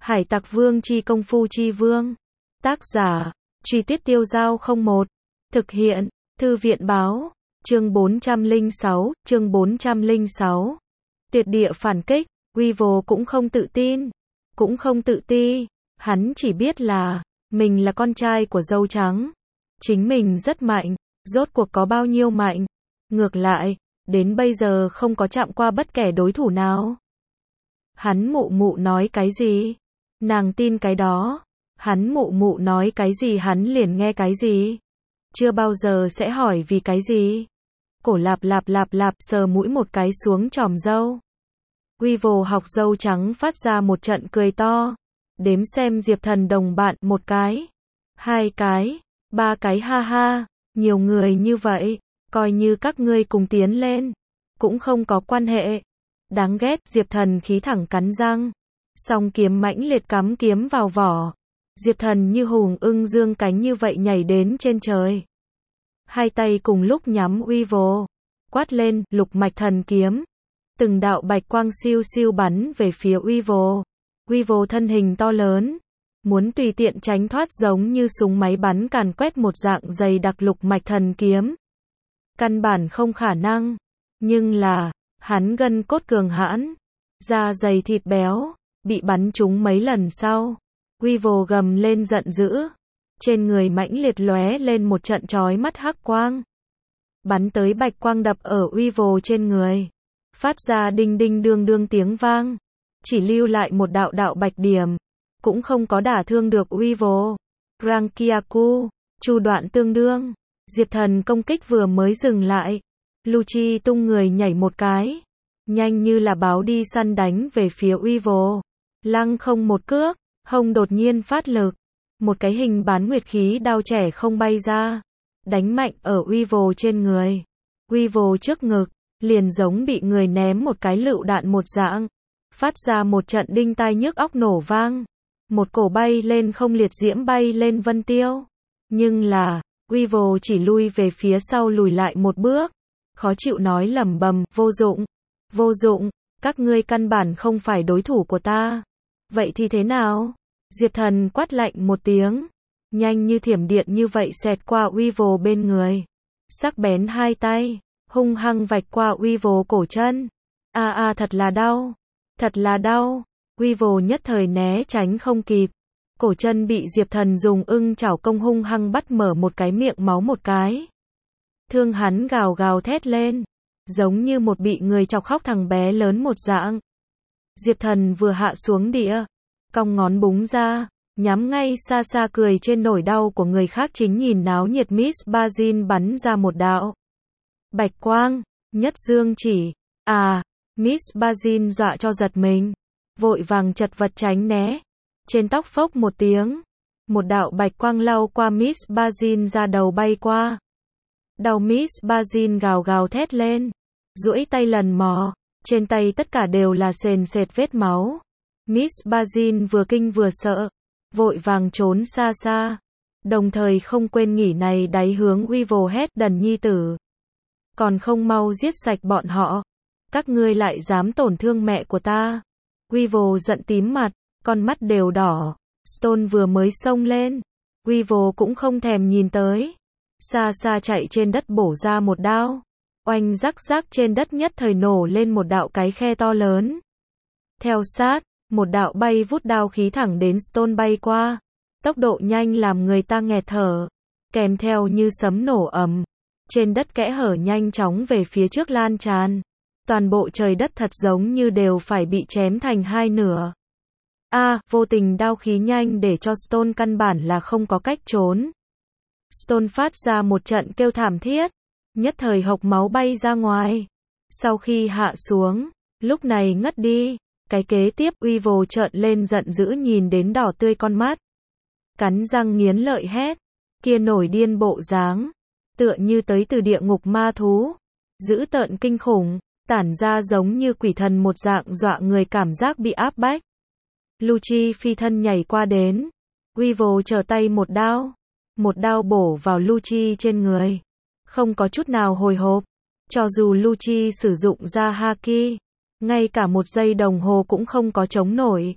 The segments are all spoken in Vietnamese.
Hải Tặc Vương chi công phu chi vương. Tác giả, Truy Tuyết Tiêu Dao 01. Thực hiện, Thư viện báo. Chương 406, chương 406. Tuyệt địa phản kích, Weevil cũng không tự tin, cũng không tự ti, hắn chỉ biết là, mình là con trai của dâu trắng. Chính mình rất mạnh, rốt cuộc có bao nhiêu mạnh. Ngược lại, đến bây giờ không có chạm qua bất kể đối thủ nào. Hắn mụ mụ nói cái gì? Nàng tin cái đó. Hắn mụ mụ nói cái gì hắn liền nghe cái gì. Chưa bao giờ sẽ hỏi vì cái gì. Cổ lạp lạp lạp lạp sờ mũi một cái xuống chòm râu. Weevil học dâu trắng phát ra một trận cười to. Đếm xem Diệp Thần đồng bạn, một cái, hai cái, ba cái, ha ha, nhiều người như vậy, coi như các ngươi cùng tiến lên, cũng không có quan hệ. Đáng ghét, Diệp Thần khí thẳng cắn răng, song kiếm mãnh liệt cắm kiếm vào vỏ. Diệp Thần như hùng ưng dương cánh như vậy nhảy đến trên trời. Hai tay cùng lúc nhắm Weevil, quát lên, lục mạch thần kiếm. Từng đạo bạch quang siêu siêu bắn về phía Weevil. Weevil thân hình to lớn, muốn tùy tiện tránh thoát giống như súng máy bắn càn quét một dạng dày đặc lục mạch thần kiếm. Căn bản không khả năng, nhưng là, hắn gân cốt cường hãn, da dày thịt béo, bị bắn trúng mấy lần sau. Weevil gầm lên giận dữ, trên người mãnh liệt lóe lên một trận chói mắt hắc quang. Bắn tới bạch quang đập ở Weevil trên người, phát ra đinh đinh đương đương tiếng vang. Chỉ lưu lại một đạo đạo bạch điểm, cũng không có đả thương được Weevil. Rankyaku, chu đoạn tương đương. Diệp Thần công kích vừa mới dừng lại, Lucci tung người nhảy một cái, nhanh như là báo đi săn đánh về phía Weevil. Lăng không một cước, hông đột nhiên phát lực, một cái hình bán nguyệt khí đao trẻ không bay ra, đánh mạnh ở Weevil trên người. Weevil trước ngực, liền giống bị người ném một cái lựu đạn một dạng. Phát ra một trận đinh tai nhức óc nổ vang. Một cổ bay lên không liệt diễm bay lên vân tiêu. Nhưng là, Weevil chỉ lui về phía sau lùi lại một bước. Khó chịu nói lẩm bẩm, vô dụng. Vô dụng, các ngươi căn bản không phải đối thủ của ta. Vậy thì thế nào? Diệp Thần quát lạnh một tiếng. Nhanh như thiểm điện như vậy xẹt qua Weevil bên người. Sắc bén hai tay, hung hăng vạch qua Weevil cổ chân. Thật là đau. Thật là đau, Weevil nhất thời né tránh không kịp. Cổ chân bị Diệp Thần dùng ưng chảo công hung hăng bắt mở một cái miệng máu một cái. Thương hắn gào gào thét lên, giống như một bị người chọc khóc thằng bé lớn một dạng. Diệp Thần vừa hạ xuống địa, cong ngón búng ra, nhắm ngay xa xa cười trên nỗi đau của người khác chính nhìn náo nhiệt Miss Bazin bắn ra một đạo bạch quang, nhất dương chỉ, Miss Bazin dọa cho giật mình, vội vàng chật vật tránh né. Trên tóc phốc một tiếng, một đạo bạch quang lao qua Miss Bazin ra đầu bay qua. Đầu Miss Bazin gào gào thét lên, duỗi tay lần mò, trên tay tất cả đều là sền sệt vết máu. Miss Bazin vừa kinh vừa sợ, vội vàng trốn xa xa, đồng thời không quên nghỉ này đáy hướng Weevil hét đần nhi tử. Còn không mau giết sạch bọn họ. Các ngươi lại dám tổn thương mẹ của ta. Weevil giận tím mặt, con mắt đều đỏ. Stone vừa mới xông lên, Weevil cũng không thèm nhìn tới. Xa xa chạy trên đất bổ ra một đao. Oanh rắc rắc trên đất nhất thời nổ lên một đạo cái khe to lớn. Theo sát, một đạo bay vút đao khí thẳng đến Stone bay qua. Tốc độ nhanh làm người ta nghẹt thở. Kèm theo như sấm nổ ầm. Trên đất kẽ hở nhanh chóng về phía trước lan tràn. Toàn bộ trời đất thật giống như đều phải bị chém thành hai nửa. Vô tình đao khí nhanh để cho Stone căn bản là không có cách trốn. Stone phát ra một trận kêu thảm thiết, nhất thời hộc máu bay ra ngoài. Sau khi hạ xuống, lúc này ngất đi, cái kế tiếp Weevil trợn lên giận dữ nhìn đến đỏ tươi con mắt. Cắn răng nghiến lợi hét, kia nổi điên bộ dáng, tựa như tới từ địa ngục ma thú, dữ tợn kinh khủng. Tản ra giống như quỷ thần một dạng dọa người cảm giác bị áp bách. Lucci phi thân nhảy qua đến. Weevil trở tay một đao bổ vào Lucci trên người. Không có chút nào hồi hộp. Cho dù Lucci sử dụng ra haki, ngay cả một giây đồng hồ cũng không có chống nổi.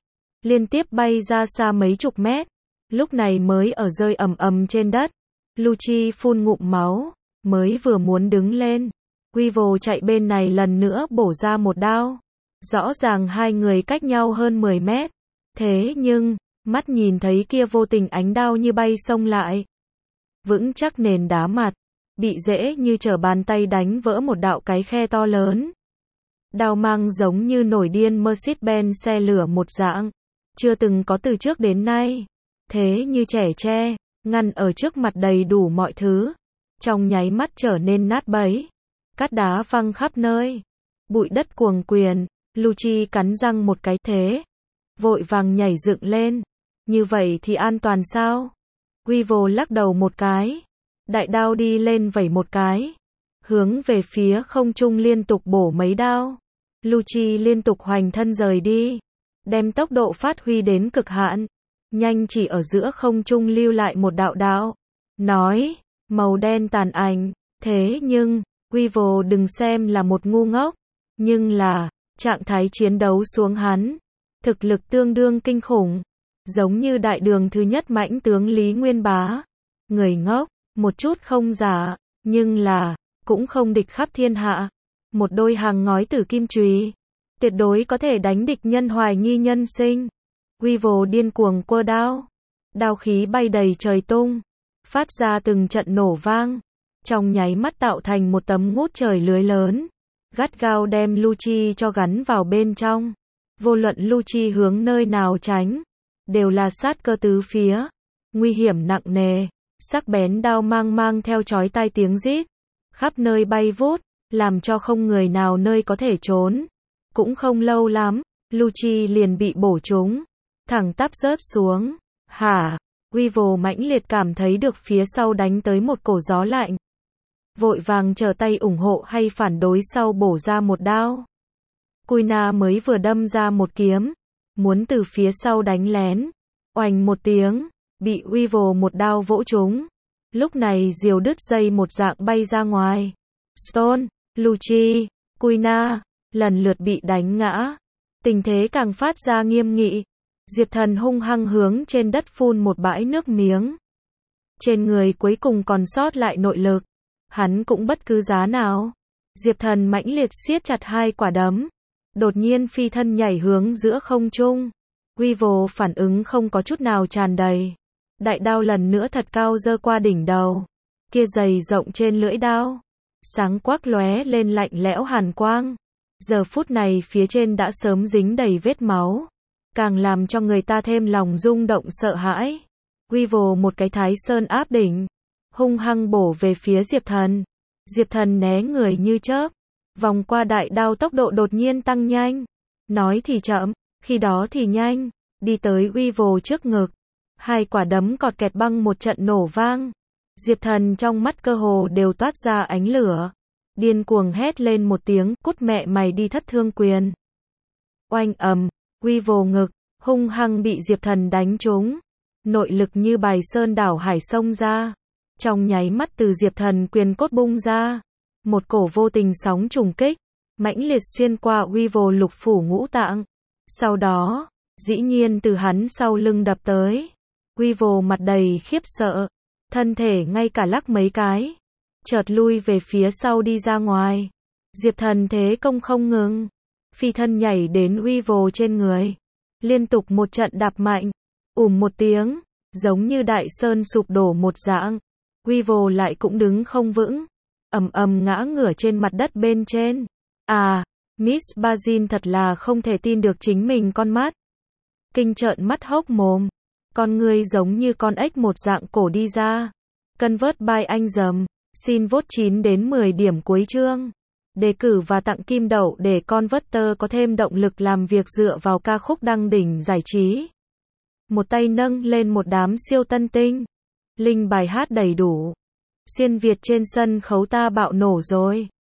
liên tiếp bay ra xa mấy chục mét, lúc này mới ở rơi ầm ầm trên đất. Lucci phun ngụm máu, mới vừa muốn đứng lên, Weevil chạy bên này lần nữa bổ ra một đao. Rõ ràng hai người cách nhau hơn 10 mét, thế nhưng, mắt nhìn thấy kia vô tình ánh đao như bay xông lại. Vững chắc nền đá mặt, bị dễ như trở bàn tay đánh vỡ một đạo cái khe to lớn. Đao mang giống như nổi điên Mercedes-Benz xe lửa một dạng, chưa từng có từ trước đến nay. Thế như trẻ tre, ngăn ở trước mặt đầy đủ mọi thứ, trong nháy mắt trở nên nát bấy. Cát đá văng khắp nơi, bụi đất cuồng quyền, Lucci cắn răng một cái thế, vội vàng nhảy dựng lên. Như vậy thì an toàn sao? Weevil lắc đầu một cái, đại đao đi lên vẩy một cái, hướng về phía không trung liên tục bổ mấy đao. Lucci liên tục hoành thân rời đi, đem tốc độ phát huy đến cực hạn, nhanh chỉ ở giữa không trung lưu lại một đạo đạo, nói, màu đen tàn ảnh. Thế nhưng, Weevil đừng xem là một ngu ngốc, nhưng là, trạng thái chiến đấu xuống hắn, thực lực tương đương kinh khủng, giống như đại đường thứ nhất mãnh tướng Lý Nguyên Bá. Người ngốc, một chút không giả, nhưng là, cũng không địch khắp thiên hạ. Một đôi hàng ngói tử kim chùy, tuyệt đối có thể đánh địch nhân hoài nghi nhân sinh. Weevil điên cuồng quơ đao, đao khí bay đầy trời tung, phát ra từng trận nổ vang, trong nháy mắt tạo thành một tấm ngút trời lưới lớn, gắt gao đem Lucci cho gắn vào bên trong. Vô luận Lucci hướng nơi nào tránh, đều là sát cơ tứ phía, nguy hiểm nặng nề, sắc bén đao mang theo chói tai tiếng rít, khắp nơi bay vút, làm cho không người nào nơi có thể trốn. Cũng không lâu lắm, Lucci liền bị bổ trúng, thẳng tắp rớt xuống. Hả? Weevil mãnh liệt cảm thấy được phía sau đánh tới một cổ gió lạnh. Vội vàng trở tay ủng hộ hay phản đối sau bổ ra một đao. Kuina mới vừa đâm ra một kiếm, muốn từ phía sau đánh lén. Oành một tiếng, bị Weevil một đao vỗ trúng. Lúc này diều đứt dây một dạng bay ra ngoài. Stone, Lucci, Kuina, lần lượt bị đánh ngã. Tình thế càng phát ra nghiêm nghị. Diệp Thần hung hăng hướng trên đất phun một bãi nước miếng. Trên người cuối cùng còn sót lại nội lực. Hắn cũng bất cứ giá nào. Diệp Thần mãnh liệt siết chặt hai quả đấm. Đột nhiên phi thân nhảy hướng giữa không trung. Weevil phản ứng không có chút nào tràn đầy. Đại đao lần nữa thật cao giơ qua đỉnh đầu. Kia dày rộng trên lưỡi đao, sáng quắc lóe lên lạnh lẽo hàn quang. Giờ phút này phía trên đã sớm dính đầy vết máu, càng làm cho người ta thêm lòng rung động sợ hãi. Weevil một cái thái sơn áp đỉnh, hung hăng bổ về phía Diệp Thần. Diệp Thần né người như chớp, vòng qua đại đao tốc độ đột nhiên tăng nhanh. Nói thì chậm, khi đó thì nhanh, đi tới Weevil trước ngực. Hai quả đấm cọt kẹt băng một trận nổ vang. Diệp Thần trong mắt cơ hồ đều toát ra ánh lửa. Điên cuồng hét lên một tiếng, cút mẹ mày đi thất thương quyền. Oanh ầm, Weevil ngực, hung hăng bị Diệp Thần đánh trúng. Nội lực như bài sơn đảo hải xông ra. Trong nháy mắt từ Diệp Thần quyền cốt bung ra. Một cổ vô tình sóng trùng kích, mãnh liệt xuyên qua Weevil lục phủ ngũ tạng. Sau đó, dĩ nhiên từ hắn sau lưng đập tới. Weevil mặt đầy khiếp sợ, thân thể ngay cả lắc mấy cái, chợt lui về phía sau đi ra ngoài. Diệp Thần thế công không ngừng, phi thân nhảy đến Weevil trên người, liên tục một trận đạp mạnh, một tiếng, giống như đại sơn sụp đổ một dạng. Weevil lại cũng đứng không vững, ầm ầm ngã ngửa trên mặt đất bên trên. À, Miss Bazin thật là không thể tin được chính mình con mắt. Kinh trợn mắt hốc mồm, con người giống như con ếch một dạng cổ đi ra. Convert by anh dầm, xin vote 9 đến 10 điểm cuối chương. Đề cử và tặng kim đậu để Converter có thêm động lực làm việc dựa vào ca khúc đăng đỉnh giải trí. Một tay nâng lên một đám siêu tân tinh. Link bài hát đầy đủ. Xuyên Việt trên sân khấu ta bạo nổ rồi.